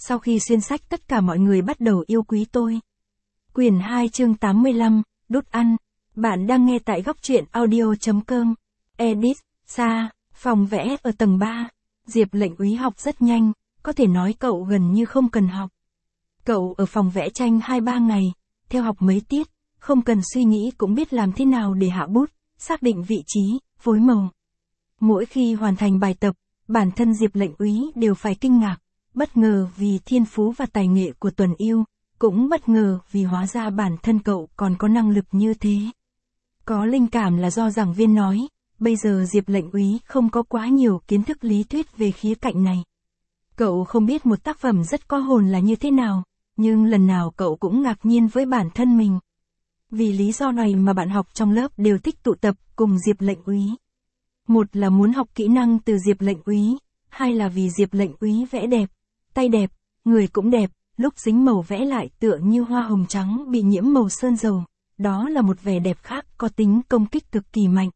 Sau khi xuyên sách tất cả mọi người bắt đầu yêu quý tôi. Quyển 2 chương 85, đút ăn. Bạn đang nghe tại góc truyện audio.com. Edit, Sa, phòng vẽ ở tầng 3. Diệp lệnh úy học rất nhanh, có thể nói cậu gần như không cần học. Cậu ở phòng vẽ tranh 2-3 ngày, theo học mấy tiết, không cần suy nghĩ cũng biết làm thế nào để hạ bút, xác định vị trí, phối màu. Mỗi khi hoàn thành bài tập, bản thân Diệp lệnh úy đều phải kinh ngạc, bất ngờ vì thiên phú và tài nghệ của Tuần Yêu, cũng bất ngờ vì hóa ra bản thân cậu còn có năng lực như thế. Có linh cảm là do giảng viên nói, bây giờ Diệp lệnh úy không có quá nhiều kiến thức lý thuyết về khía cạnh này. Cậu không biết một tác phẩm rất có hồn là như thế nào, nhưng lần nào cậu cũng ngạc nhiên với bản thân mình. Vì lý do này mà bạn học trong lớp đều thích tụ tập cùng Diệp lệnh úy. Một là muốn học kỹ năng từ Diệp lệnh úy, hai là vì Diệp lệnh úy vẽ đẹp, tay đẹp, người cũng đẹp, lúc dính màu vẽ lại tựa như hoa hồng trắng bị nhiễm màu sơn dầu, đó là một vẻ đẹp khác có tính công kích cực kỳ mạnh.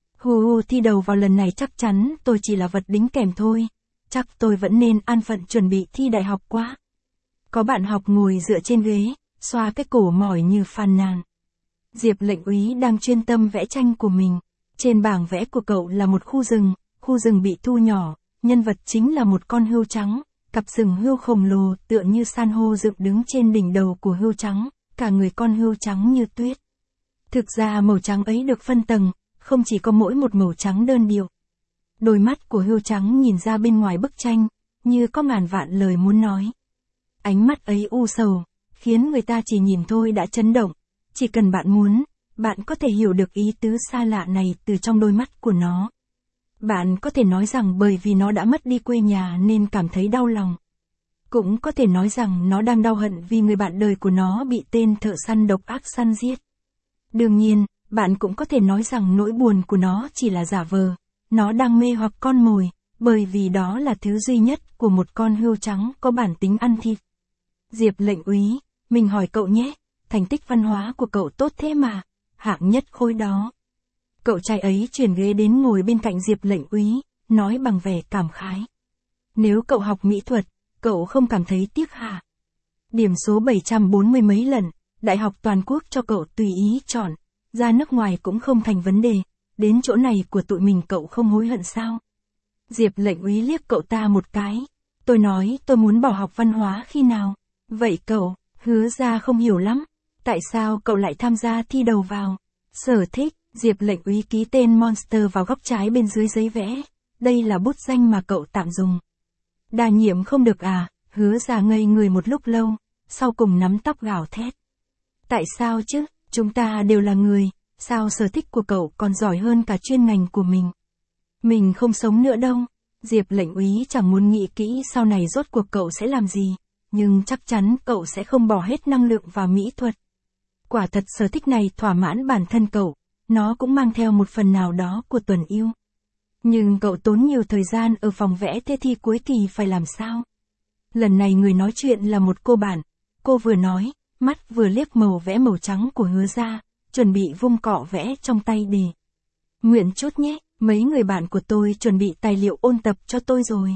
Thi đầu vào lần này chắc chắn tôi chỉ là vật đính kèm thôi, chắc tôi vẫn nên an phận chuẩn bị thi đại học quá. Có bạn học ngồi dựa trên ghế, xoa cái cổ mỏi như phàn nàn. Diệp lệnh úy đang chuyên tâm vẽ tranh của mình. Trên bảng vẽ của cậu là một khu rừng bị thu nhỏ, nhân vật chính là một con hươu trắng, cặp sừng hươu khổng lồ tựa như san hô dựng đứng trên đỉnh đầu của hươu trắng, cả người con hươu trắng như tuyết. Thực ra màu trắng ấy được phân tầng, không chỉ có mỗi một màu trắng đơn điệu. Đôi mắt của hươu trắng nhìn ra bên ngoài bức tranh, như có ngàn vạn lời muốn nói. Ánh mắt ấy u sầu, khiến người ta chỉ nhìn thôi đã chấn động, chỉ cần bạn muốn, bạn có thể hiểu được ý tứ xa lạ này từ trong đôi mắt của nó. Bạn có thể nói rằng bởi vì nó đã mất đi quê nhà nên cảm thấy đau lòng. Cũng có thể nói rằng nó đang đau hận vì người bạn đời của nó bị tên thợ săn độc ác săn giết. Đương nhiên, bạn cũng có thể nói rằng nỗi buồn của nó chỉ là giả vờ. Nó đang mê hoặc con mồi, bởi vì đó là thứ duy nhất của một con hươu trắng có bản tính ăn thịt. Diệp lệnh úy, mình hỏi cậu nhé, thành tích văn hóa của cậu tốt thế mà, hạng nhất khối đó. Cậu trai ấy chuyển ghế đến ngồi bên cạnh Diệp lệnh úy, nói bằng vẻ cảm khái. Nếu cậu học mỹ thuật, cậu không cảm thấy tiếc hả? Điểm số 740 mấy lần, đại học toàn quốc cho cậu tùy ý chọn, ra nước ngoài cũng không thành vấn đề, đến chỗ này của tụi mình cậu không hối hận sao? Diệp lệnh úy liếc cậu ta một cái, tôi nói tôi muốn bỏ học văn hóa khi nào? Vậy cậu, Hứa ra không hiểu lắm, tại sao cậu lại tham gia thi đầu vào? Sở thích, Diệp lệnh úy ký tên Monster vào góc trái bên dưới giấy vẽ, đây là bút danh mà cậu tạm dùng. Đa nhiệm không được à? Hứa ra ngây người một lúc lâu, sau cùng nắm tóc gào thét. Tại sao chứ, chúng ta đều là người, sao sở thích của cậu còn giỏi hơn cả chuyên ngành của mình? Mình không sống nữa đâu. Diệp lệnh úy chẳng muốn nghĩ kỹ sau này rốt cuộc cậu sẽ làm gì, nhưng chắc chắn cậu sẽ không bỏ hết năng lượng vào mỹ thuật. Quả thật sở thích này thỏa mãn bản thân cậu, nó cũng mang theo một phần nào đó của Tuần Yêu. Nhưng cậu tốn nhiều thời gian ở phòng vẽ thế thì cuối kỳ phải làm sao? Lần này người nói chuyện là một cô bạn, cô vừa nói, mắt vừa liếc màu vẽ màu trắng của Hứa ra, chuẩn bị vung cọ vẽ trong tay đề. Nguyện chút nhé, mấy người bạn của tôi chuẩn bị tài liệu ôn tập cho tôi rồi.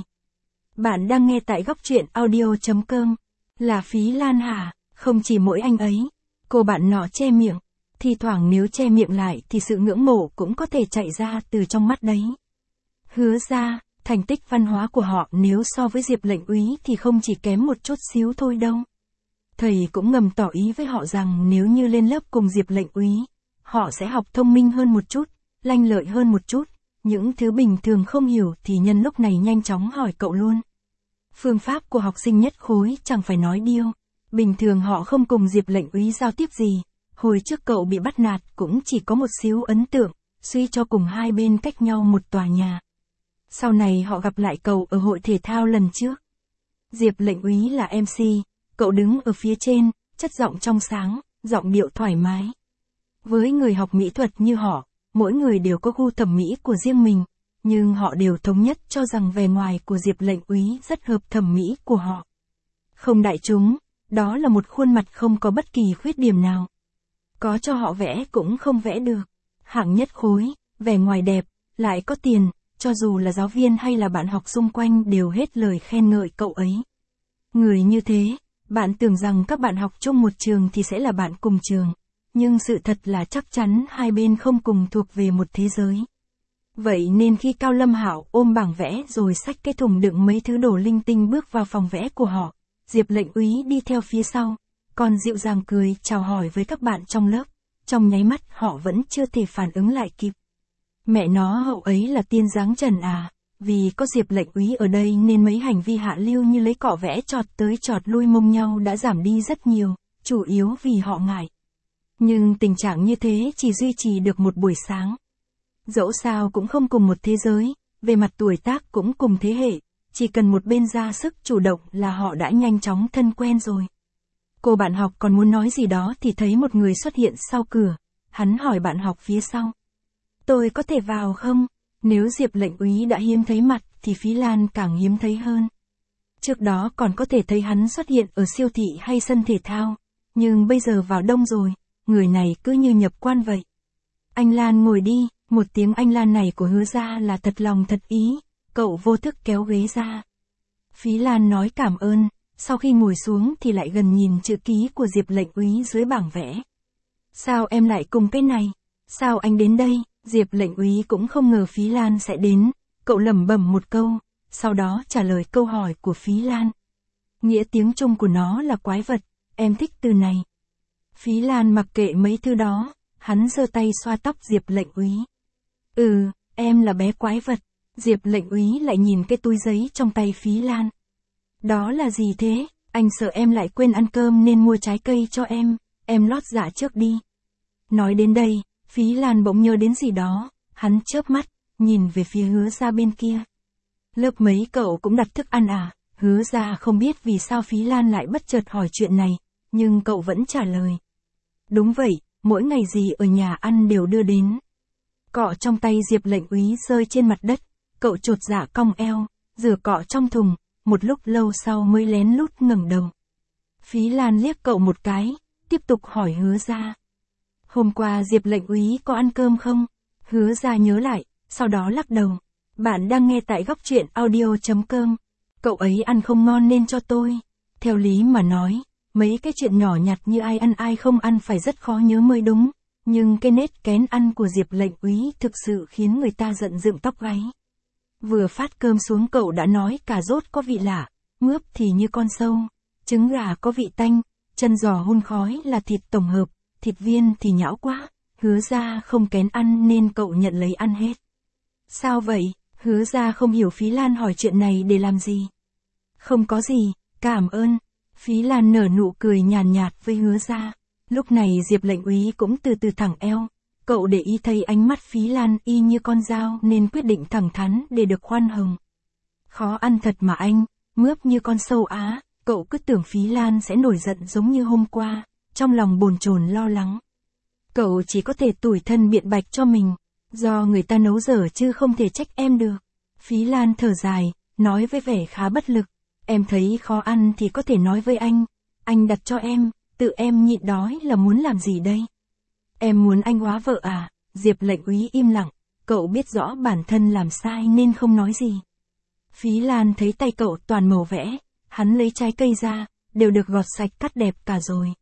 Bạn đang nghe tại góc truyện audio.com. Là Phí Lan hả? Không chỉ mỗi anh ấy. Cô bạn nọ che miệng. Thì thoảng nếu che miệng lại thì sự ngưỡng mộ cũng có thể chạy ra từ trong mắt đấy. Hứa ra, thành tích văn hóa của họ nếu so với Diệp lệnh úy thì không chỉ kém một chút xíu thôi đâu. Thầy cũng ngầm tỏ ý với họ rằng nếu như lên lớp cùng Diệp lệnh úy, họ sẽ học thông minh hơn một chút, lanh lợi hơn một chút. Những thứ bình thường không hiểu thì nhân lúc này nhanh chóng hỏi cậu luôn. Phương pháp của học sinh nhất khối chẳng phải nói điêu. Bình thường họ không cùng Diệp lệnh úy giao tiếp gì. Hồi trước cậu bị bắt nạt cũng chỉ có một xíu ấn tượng, suy cho cùng hai bên cách nhau một tòa nhà. Sau này họ gặp lại cậu ở hội thể thao lần trước. Diệp lệnh úy là MC, cậu đứng ở phía trên, chất giọng trong sáng, giọng điệu thoải mái. Với người học mỹ thuật như họ, mỗi người đều có gu thẩm mỹ của riêng mình, nhưng họ đều thống nhất cho rằng vẻ ngoài của Diệp lệnh úy rất hợp thẩm mỹ của họ. Không đại chúng, đó là một khuôn mặt không có bất kỳ khuyết điểm nào. Có cho họ vẽ cũng không vẽ được. Hạng nhất khối, vẻ ngoài đẹp, lại có tiền, cho dù là giáo viên hay là bạn học xung quanh đều hết lời khen ngợi cậu ấy. Người như thế, bạn tưởng rằng các bạn học chung một trường thì sẽ là bạn cùng trường. Nhưng sự thật là chắc chắn hai bên không cùng thuộc về một thế giới. Vậy nên khi Cao Lâm Hạo ôm bảng vẽ rồi xách cái thùng đựng mấy thứ đồ linh tinh bước vào phòng vẽ của họ, Diệp lệnh úy đi theo phía sau, còn dịu dàng cười chào hỏi với các bạn trong lớp. Trong nháy mắt họ vẫn chưa thể phản ứng lại kịp. Mẹ nó, Hậu ấy là tiên dáng trần à, vì có Diệp lệnh úy ở đây nên mấy hành vi hạ lưu như lấy cọ vẽ chọt tới chọt lui mông nhau đã giảm đi rất nhiều, chủ yếu vì họ ngại. Nhưng tình trạng như thế chỉ duy trì được một buổi sáng. Dẫu sao cũng không cùng một thế giới, về mặt tuổi tác cũng cùng thế hệ, chỉ cần một bên ra sức chủ động là họ đã nhanh chóng thân quen rồi. Cô bạn học còn muốn nói gì đó thì thấy một người xuất hiện sau cửa, hắn hỏi bạn học phía sau. Tôi có thể vào không? Nếu Diệp lệnh úy đã hiếm thấy mặt thì Phí Lan càng hiếm thấy hơn. Trước đó còn có thể thấy hắn xuất hiện ở siêu thị hay sân thể thao, nhưng bây giờ vào đông rồi, người này cứ như nhập quan vậy. Anh Lan ngồi đi, một tiếng anh Lan này của Hứa ra là thật lòng thật ý, cậu vô thức kéo ghế ra. Phí Lan nói cảm ơn, sau khi ngồi xuống thì lại gần nhìn chữ ký của Diệp lệnh úy dưới bảng vẽ. Sao em lại cùng cái này? Sao anh đến đây? Diệp lệnh úy cũng không ngờ Phí Lan sẽ đến, cậu lẩm bẩm một câu, sau đó trả lời câu hỏi của Phí Lan. Nghĩa tiếng Trung của nó là quái vật, em thích từ này. Phí Lan mặc kệ mấy thứ đó, hắn giơ tay xoa tóc Diệp lệnh úy. Em là bé quái vật. Diệp lệnh úy lại nhìn cái túi giấy trong tay Phí Lan. Đó là gì thế? Anh sợ em lại quên ăn cơm nên mua trái cây cho em lót dạ trước đi. Nói đến đây, Phí Lan bỗng nhớ đến gì đó, hắn chớp mắt, nhìn về phía Hứa ra bên kia. Lớp mấy cậu cũng đặt thức ăn à? Hứa ra không biết vì sao Phí Lan lại bất chợt hỏi chuyện này, nhưng cậu vẫn trả lời. Đúng vậy, mỗi ngày gì ở nhà ăn đều đưa đến. Cọ trong tay Diệp lệnh úy rơi trên mặt đất, cậu chột dạ cong eo, rửa cọ trong thùng, một lúc lâu sau mới lén lút ngẩng đầu. Phí Lan liếc cậu một cái, tiếp tục hỏi Hứa ra. Hôm qua Diệp lệnh úy có ăn cơm không? Hứa ra nhớ lại, sau đó lắc đầu. Bạn đang nghe tại góc truyện audio.com. Cậu ấy ăn không ngon nên cho tôi. Theo lý mà nói, mấy cái chuyện nhỏ nhặt như ai ăn ai không ăn phải rất khó nhớ mới đúng. Nhưng cái nết kén ăn của Diệp lệnh úy thực sự khiến người ta giận dựng tóc gáy. Vừa phát cơm xuống cậu đã nói cà rốt có vị lạ, mướp thì như con sâu, trứng gà có vị tanh, chân giò hun khói là thịt tổng hợp, thịt viên thì nhão quá. Hứa ra không kén ăn nên cậu nhận lấy ăn hết. Sao vậy? Hứa ra không hiểu Phí Lan hỏi chuyện này để làm gì. Không có gì, cảm ơn. Phí Lan nở nụ cười nhàn nhạt với Hứa ra. Lúc này Diệp lệnh úy cũng từ từ thẳng eo. Cậu để ý thấy ánh mắt Phí Lan y như con dao nên quyết định thẳng thắn để được khoan hồng. Khó ăn thật mà anh, mướp như con sâu á. Cậu cứ tưởng Phí Lan sẽ nổi giận giống như hôm qua, trong lòng bồn chồn lo lắng. Cậu chỉ có thể tủi thân biện bạch cho mình, do người ta nấu dở chứ không thể trách em được. Phí Lan thở dài, nói với vẻ khá bất lực. Em thấy khó ăn thì có thể nói với anh đặt cho em, tự em nhịn đói là muốn làm gì đây? Em muốn anh hóa vợ à? Diệp lệnh úy im lặng, cậu biết rõ bản thân làm sai nên không nói gì. Phí Lan thấy tay cậu toàn màu vẽ, hắn lấy trái cây ra, đều được gọt sạch cắt đẹp cả rồi.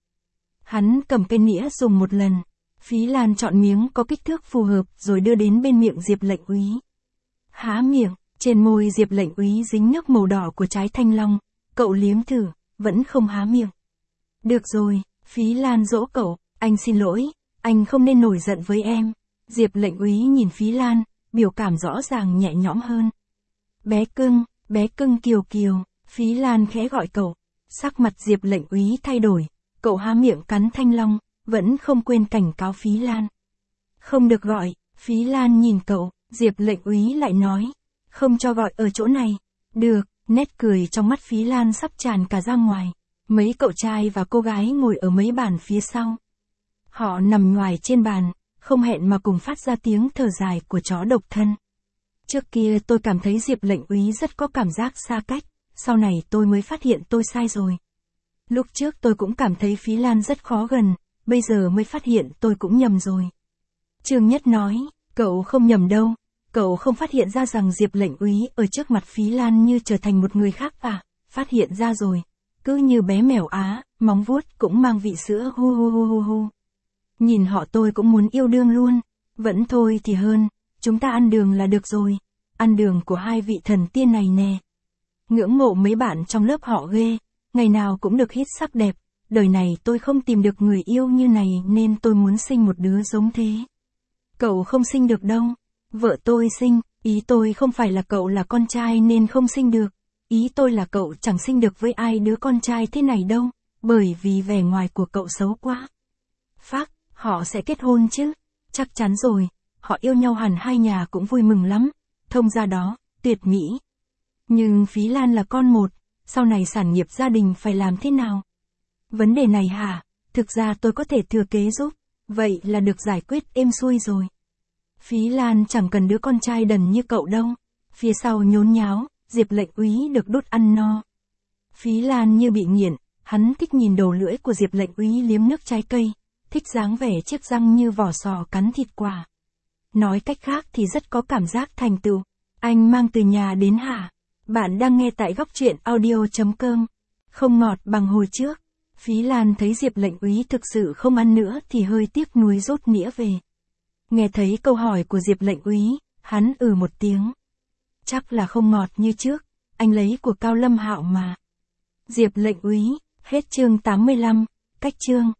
Hắn cầm cây nĩa dùng một lần, Phí Lan chọn miếng có kích thước phù hợp rồi đưa đến bên miệng Diệp lệnh úy. Há miệng, trên môi Diệp lệnh úy dính nước màu đỏ của trái thanh long, cậu liếm thử, vẫn không há miệng. Được rồi, Phí Lan dỗ cậu, anh xin lỗi, anh không nên nổi giận với em. Diệp lệnh úy nhìn Phí Lan, biểu cảm rõ ràng nhẹ nhõm hơn. Bé cưng kiều kiều, Phí Lan khẽ gọi cậu. Sắc mặt Diệp lệnh úy thay đổi, cậu há miệng cắn thanh long, vẫn không quên cảnh cáo Phí Lan. Không được gọi, Phí Lan nhìn cậu, Diệp lệnh úy lại nói. Không cho gọi ở chỗ này. Được, nét cười trong mắt Phí Lan sắp tràn cả ra ngoài. Mấy cậu trai và cô gái ngồi ở mấy bàn phía sau. Họ nằm nhoài trên bàn, không hẹn mà cùng phát ra tiếng thở dài của chó độc thân. Trước kia tôi cảm thấy Diệp lệnh úy rất có cảm giác xa cách, sau này tôi mới phát hiện tôi sai rồi. Lúc trước tôi cũng cảm thấy Phí Lan rất khó gần, bây giờ mới phát hiện tôi cũng nhầm rồi. Trương Nhất nói, cậu không nhầm đâu, cậu không phát hiện ra rằng Diệp lệnh úy ở trước mặt Phí Lan như trở thành một người khác à? Phát hiện ra rồi, cứ như bé mèo Á, móng vuốt cũng mang vị sữa hu hu hu hu hu. Nhìn họ tôi cũng muốn yêu đương luôn, vẫn thôi thì hơn, chúng ta ăn đường là được rồi, ăn đường của hai vị thần tiên này nè. Ngưỡng mộ mấy bạn trong lớp họ ghê, ngày nào cũng được hít sắc đẹp, đời này tôi không tìm được người yêu như này nên tôi muốn sinh một đứa giống thế. Cậu không sinh được đâu, vợ tôi sinh, ý tôi không phải là cậu là con trai nên không sinh được, ý tôi là cậu chẳng sinh được với ai đứa con trai thế này đâu, bởi vì vẻ ngoài của cậu xấu quá. Phác, họ sẽ kết hôn chứ, chắc chắn rồi, họ yêu nhau hẳn hai nhà cũng vui mừng lắm, thông gia đó, tuyệt mỹ. Nhưng Phí Lan là con một, sau này sản nghiệp gia đình phải làm thế nào? Vấn đề này hả, thực ra tôi có thể thừa kế giúp, vậy là được giải quyết êm xuôi rồi. Phí Lan chẳng cần đứa con trai đần như cậu đâu, phía sau nhốn nháo, Diệp Lệnh Úy được đút ăn no. Phí Lan như bị nghiện, hắn thích nhìn đầu lưỡi của Diệp Lệnh Úy liếm nước trái cây, thích dáng vẻ chiếc răng như vỏ sò cắn thịt quả. Nói cách khác thì rất có cảm giác thành tựu. Anh mang từ nhà đến hả? Bạn đang nghe tại góc truyện audio.com. Không ngọt bằng hồi trước. Phí Lan thấy Diệp Lệnh Úy thực sự không ăn nữa thì hơi tiếc nuối rút nĩa về. Nghe thấy câu hỏi của Diệp Lệnh Úy, hắn một tiếng. Chắc là không ngọt như trước, anh lấy của Cao Lâm Hạo mà. Diệp Lệnh Úy, hết chương 85, cách chương.